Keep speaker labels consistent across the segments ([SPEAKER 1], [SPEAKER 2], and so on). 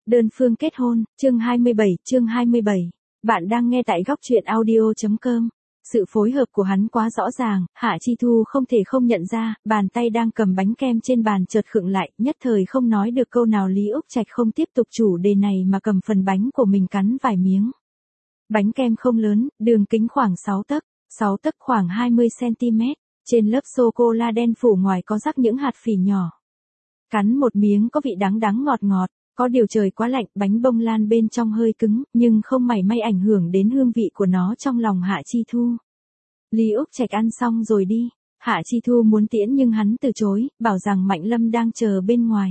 [SPEAKER 1] Đơn phương kết hôn, chương 27. Bạn đang nghe tại góc truyện audio.com. Sự phối hợp của hắn quá rõ ràng, Hạ Chi Thu không thể không nhận ra, bàn tay đang cầm bánh kem trên bàn chợt khựng lại, nhất thời không nói được câu nào. Lý Úc Trạch không tiếp tục chủ đề này mà cầm phần bánh của mình cắn vài miếng. Bánh kem không lớn, đường kính khoảng 6 tấc khoảng 20 cm, trên lớp sô-cô-la đen phủ ngoài có rắc những hạt phỉ nhỏ. Cắn một miếng có vị đắng ngọt ngọt. Có điều trời quá lạnh, bánh bông lan bên trong hơi cứng, nhưng không mảy may ảnh hưởng đến hương vị của nó trong lòng Hạ Chi Thu. Lý Úc Trạch ăn xong rồi đi. Hạ Chi Thu muốn tiễn nhưng hắn từ chối, bảo rằng Mạnh Lâm đang chờ bên ngoài.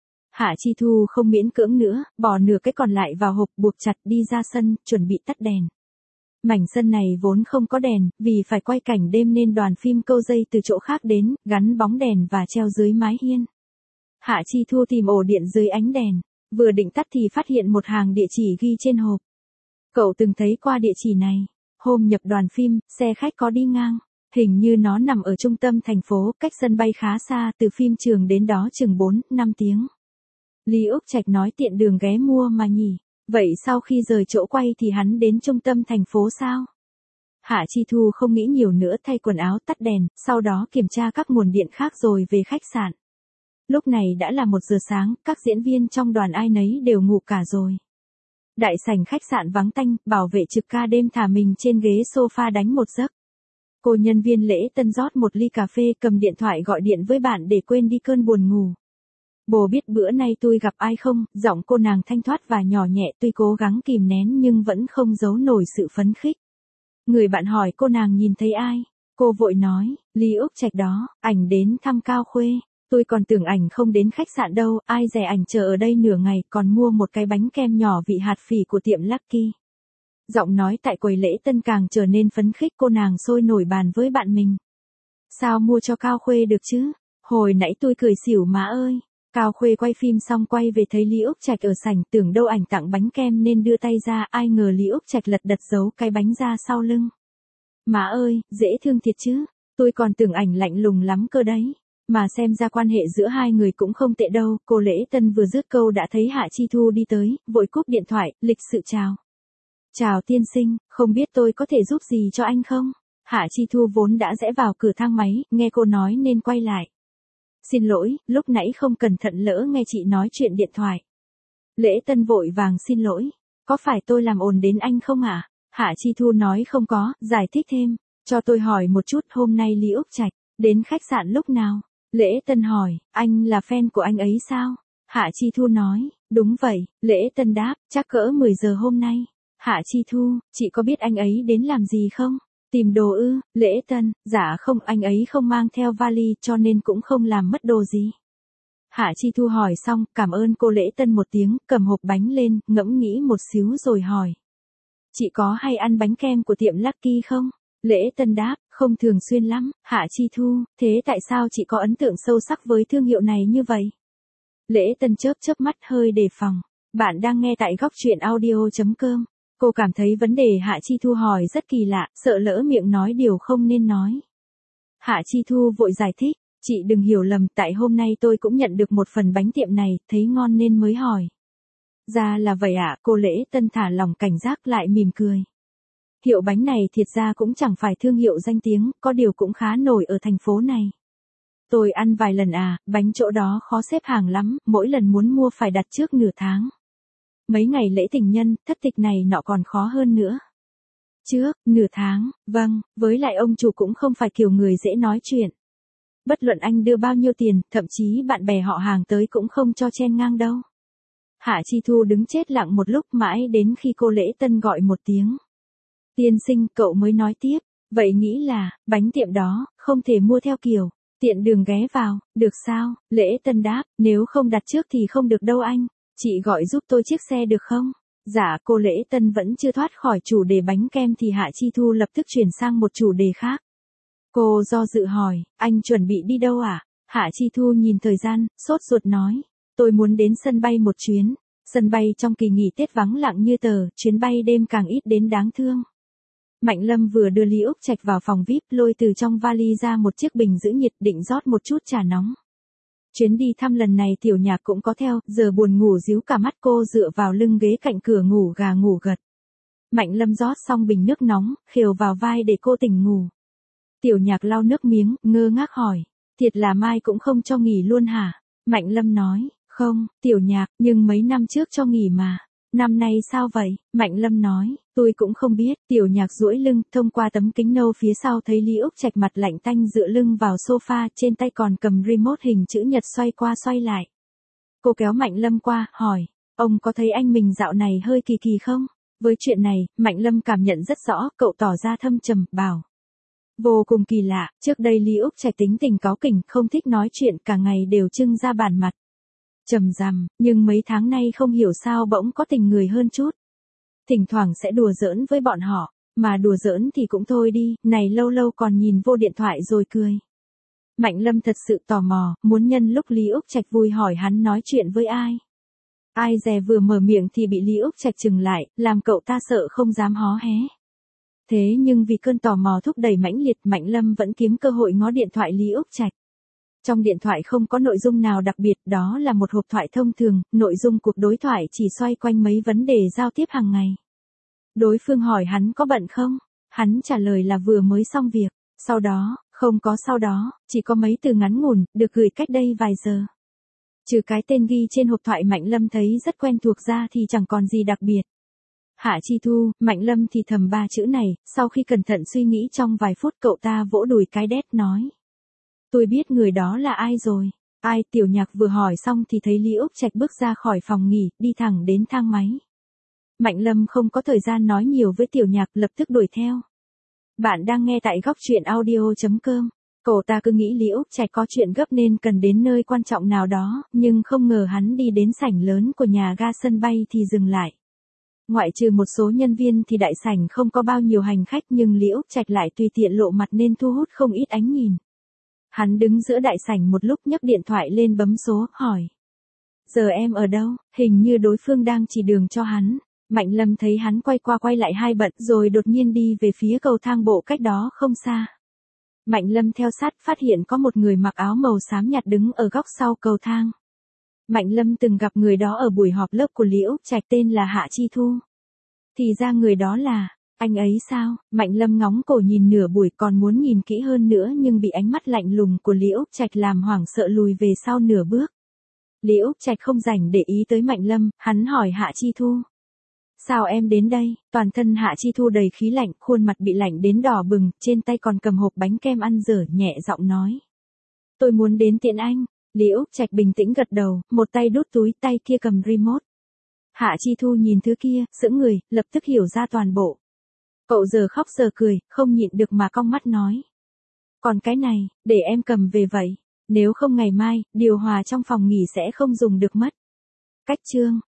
[SPEAKER 1] Hạ Chi Thu không miễn cưỡng nữa, bỏ nửa cái còn lại vào hộp buộc chặt đi ra sân, chuẩn bị tắt đèn. Mảnh sân này vốn không có đèn, vì phải quay cảnh đêm nên đoàn phim câu dây từ chỗ khác đến, gắn bóng đèn và treo dưới mái hiên. Hạ Chi Thu tìm ổ điện dưới ánh đèn. Vừa định tắt thì phát hiện một hàng địa chỉ ghi trên hộp. Cậu từng thấy qua địa chỉ này. Hôm nhập đoàn phim, xe khách có đi ngang. Hình như nó nằm ở trung tâm thành phố, cách sân bay khá xa, từ phim trường đến đó chừng 4-5 tiếng. Lý Úc Trạch nói tiện đường ghé mua mà nhỉ. Vậy sau khi rời chỗ quay thì hắn đến trung tâm thành phố sao? Hạ Chi Thu không nghĩ nhiều nữa, thay quần áo tắt đèn, sau đó kiểm tra các nguồn điện khác rồi về khách sạn. Lúc này đã là 1 giờ sáng, các diễn viên trong đoàn ai nấy đều ngủ cả rồi. Đại sảnh khách sạn vắng tanh, bảo vệ trực ca đêm thả mình trên ghế sofa đánh một giấc. Cô nhân viên lễ tân rót một ly cà phê, cầm điện thoại gọi điện với bạn để quên đi cơn buồn ngủ. Bồ biết bữa nay tôi gặp ai không? Giọng cô nàng thanh thoát và nhỏ nhẹ, tuy cố gắng kìm nén nhưng vẫn không giấu nổi sự phấn khích. Người bạn hỏi cô nàng nhìn thấy ai? Cô vội nói, Lý Úc Trạch đó, ảnh đến thăm Cao Khuê. Tôi còn tưởng ảnh không đến khách sạn đâu, ai dè ảnh chờ ở đây nửa ngày, còn mua một cái bánh kem nhỏ vị hạt phỉ của tiệm Lucky. Giọng nói tại quầy lễ tân càng trở nên phấn khích, cô nàng sôi nổi bàn với bạn mình. Sao mua cho Cao Khuê được chứ? Hồi nãy tôi cười xỉu má ơi. Cao Khuê quay phim xong quay về thấy Lý Úc Trạch ở sảnh, tưởng đâu ảnh tặng bánh kem nên đưa tay ra, ai ngờ Lý Úc Trạch lật đật giấu cái bánh ra sau lưng. Má ơi, dễ thương thiệt chứ, tôi còn tưởng ảnh lạnh lùng lắm cơ đấy. Mà xem ra quan hệ giữa hai người cũng không tệ đâu. Cô lễ tân vừa dứt câu đã thấy Hạ Chi Thu đi tới, vội cúp điện thoại, lịch sự chào. Chào tiên sinh, không biết tôi có thể giúp gì cho anh không? Hạ Chi Thu vốn đã rẽ vào cửa thang máy, nghe cô nói nên quay lại. Xin lỗi, lúc nãy không cẩn thận lỡ nghe chị nói chuyện điện thoại. Lễ tân vội vàng xin lỗi. Có phải tôi làm ồn đến anh không ạ? Hạ Chi Thu nói không có, giải thích thêm. Cho tôi hỏi một chút, hôm nay Lý Úc Trạch đến khách sạn lúc nào? Lễ tân hỏi, anh là fan của anh ấy sao? Hạ Chi Thu nói, đúng vậy. Lễ tân đáp, chắc cỡ 10 giờ hôm nay. Hạ Chi Thu, chị có biết anh ấy đến làm gì không? Tìm đồ ư? Lễ tân, dạ không, anh ấy không mang theo vali cho nên cũng không làm mất đồ gì. Hạ Chi Thu hỏi xong, cảm ơn cô lễ tân một tiếng, cầm hộp bánh lên, ngẫm nghĩ một xíu rồi hỏi. Chị có hay ăn bánh kem của tiệm Lucky không? Lễ tân đáp, không thường xuyên lắm. Hạ Chi Thu, thế tại sao chị có ấn tượng sâu sắc với thương hiệu này như vậy? Lễ tân chớp mắt hơi đề phòng. Bạn đang nghe tại góc truyện audio.com. Cô cảm thấy vấn đề Hạ Chi Thu hỏi rất kỳ lạ, sợ lỡ miệng nói điều không nên nói. Hạ Chi Thu vội giải thích, chị đừng hiểu lầm, tại hôm nay tôi cũng nhận được một phần bánh tiệm này, thấy ngon nên mới hỏi. Ra là vậy ạ, cô lễ tân thả lòng cảnh giác lại mỉm cười. Hiệu bánh này thiệt ra cũng chẳng phải thương hiệu danh tiếng, có điều cũng khá nổi ở thành phố này. Tôi ăn vài lần bánh chỗ đó khó xếp hàng lắm, mỗi lần muốn mua phải đặt trước nửa tháng. Mấy ngày lễ tình nhân, thất tịch này nọ còn khó hơn nữa. Trước, nửa tháng, vâng, với lại ông chủ cũng không phải kiểu người dễ nói chuyện. Bất luận anh đưa bao nhiêu tiền, thậm chí bạn bè họ hàng tới cũng không cho chen ngang đâu. Hạ Chi Thu đứng chết lặng một lúc mãi đến khi cô lễ tân gọi một tiếng. Tiên sinh, cậu mới nói tiếp, vậy nghĩ là, bánh tiệm đó, không thể mua theo kiểu, tiện đường ghé vào, được sao? Lễ tân đáp, nếu không đặt trước thì không được đâu anh, chị gọi giúp tôi chiếc xe được không? Dạ, cô lễ tân vẫn chưa thoát khỏi chủ đề bánh kem thì Hạ Chi Thu lập tức chuyển sang một chủ đề khác. Cô do dự hỏi, anh chuẩn bị đi đâu ạ? Hạ Chi Thu nhìn thời gian, sốt ruột nói, tôi muốn đến sân bay một chuyến. Sân bay trong kỳ nghỉ Tết vắng lặng như tờ, chuyến bay đêm càng ít đến đáng thương. Mạnh Lâm vừa đưa Lý Úc Trạch vào phòng VIP, lôi từ trong vali ra một chiếc bình giữ nhiệt định rót một chút trà nóng. Chuyến đi thăm lần này Tiểu Nhạc cũng có theo, giờ buồn ngủ ríu cả mắt cô dựa vào lưng ghế cạnh cửa ngủ gà ngủ gật. Mạnh Lâm rót xong bình nước nóng, khều vào vai để cô tỉnh ngủ. Tiểu Nhạc lau nước miếng, ngơ ngác hỏi, thiệt là mai cũng không cho nghỉ luôn hả? Mạnh Lâm nói, không, Tiểu Nhạc, nhưng mấy năm trước cho nghỉ mà. Năm nay sao vậy? Mạnh Lâm nói, tôi cũng không biết. Tiểu Nhạc duỗi lưng, thông qua tấm kính nâu phía sau thấy Lý Úc Trạch mặt lạnh tanh dựa lưng vào sofa, trên tay còn cầm remote hình chữ nhật xoay qua xoay lại. Cô kéo Mạnh Lâm qua, hỏi, ông có thấy anh mình dạo này hơi kỳ kỳ không? Với chuyện này, Mạnh Lâm cảm nhận rất rõ, cậu tỏ ra thâm trầm, bảo. Vô cùng kỳ lạ, trước đây Lý Úc Trạch tính tình cáu kỉnh, không thích nói chuyện, cả ngày đều trưng ra bản mặt. Trầm rằm, nhưng mấy tháng nay không hiểu sao bỗng có tình người hơn chút. Thỉnh thoảng sẽ đùa giỡn với bọn họ, mà đùa giỡn thì cũng thôi đi, này lâu lâu còn nhìn vô điện thoại rồi cười. Mạnh Lâm thật sự tò mò, muốn nhân lúc Lý Úc Trạch vui hỏi hắn nói chuyện với ai. Ai dè vừa mở miệng thì bị Lý Úc Trạch chừng lại, làm cậu ta sợ không dám hó hé. Thế nhưng vì cơn tò mò thúc đẩy mãnh liệt, Mạnh Lâm vẫn kiếm cơ hội ngó điện thoại Lý Úc Trạch. Trong điện thoại không có nội dung nào đặc biệt, đó là một hộp thoại thông thường, nội dung cuộc đối thoại chỉ xoay quanh mấy vấn đề giao tiếp hàng ngày. Đối phương hỏi hắn có bận không? Hắn trả lời là vừa mới xong việc. Sau đó, không có sau đó, chỉ có mấy từ ngắn ngủn, được gửi cách đây vài giờ. Trừ cái tên ghi trên hộp thoại Mạnh Lâm thấy rất quen thuộc ra thì chẳng còn gì đặc biệt. Hạ Chi Thu, Mạnh Lâm thì thầm ba chữ này, sau khi cẩn thận suy nghĩ trong vài phút cậu ta vỗ đùi cái đét nói. Tôi biết người đó là ai rồi. Ai? Tiểu Nhạc vừa hỏi xong thì thấy Lý Úc Trạch bước ra khỏi phòng nghỉ, đi thẳng đến thang máy. Mạnh Lâm không có thời gian nói nhiều với Tiểu Nhạc, lập tức đuổi theo. Bạn đang nghe tại góc truyện audio.com. Cậu ta cứ nghĩ Lý Úc Trạch có chuyện gấp nên cần đến nơi quan trọng nào đó, nhưng không ngờ hắn đi đến sảnh lớn của nhà ga sân bay thì dừng lại. Ngoại trừ một số nhân viên thì đại sảnh không có bao nhiêu hành khách, nhưng Lý Úc Trạch lại tùy tiện lộ mặt nên thu hút không ít ánh nhìn. Hắn đứng giữa đại sảnh một lúc, nhấc điện thoại lên bấm số, hỏi. Giờ em ở đâu? Hình như đối phương đang chỉ đường cho hắn. Mạnh Lâm thấy hắn quay qua quay lại hai bận rồi đột nhiên đi về phía cầu thang bộ cách đó không xa. Mạnh Lâm theo sát, phát hiện có một người mặc áo màu xám nhạt đứng ở góc sau cầu thang. Mạnh Lâm từng gặp người đó ở buổi họp lớp của Lý Úc Trạch, tên là Hạ Chi Thu. Thì ra người đó là, anh ấy sao? Mạnh Lâm ngóng cổ nhìn nửa buổi, còn muốn nhìn kỹ hơn nữa nhưng bị ánh mắt lạnh lùng của Lý Úc Trạch làm hoảng sợ lùi về sau nửa bước. Lý Úc Trạch không rảnh để ý tới Mạnh Lâm, hắn hỏi Hạ Chi Thu. Sao em đến đây? Toàn thân Hạ Chi Thu đầy khí lạnh, khuôn mặt bị lạnh đến đỏ bừng, trên tay còn cầm hộp bánh kem ăn dở, nhẹ giọng nói. Tôi muốn đến tiện anh. Lý Úc Trạch bình tĩnh gật đầu, một tay đút túi, tay kia cầm remote. Hạ Chi Thu nhìn thứ kia, sững người, lập tức hiểu ra toàn bộ. Cậu giờ khóc giờ cười, không nhịn được mà cong mắt nói. Còn cái này, để em cầm về vậy. Nếu không ngày mai, điều hòa trong phòng nghỉ sẽ không dùng được mất. Cách chương.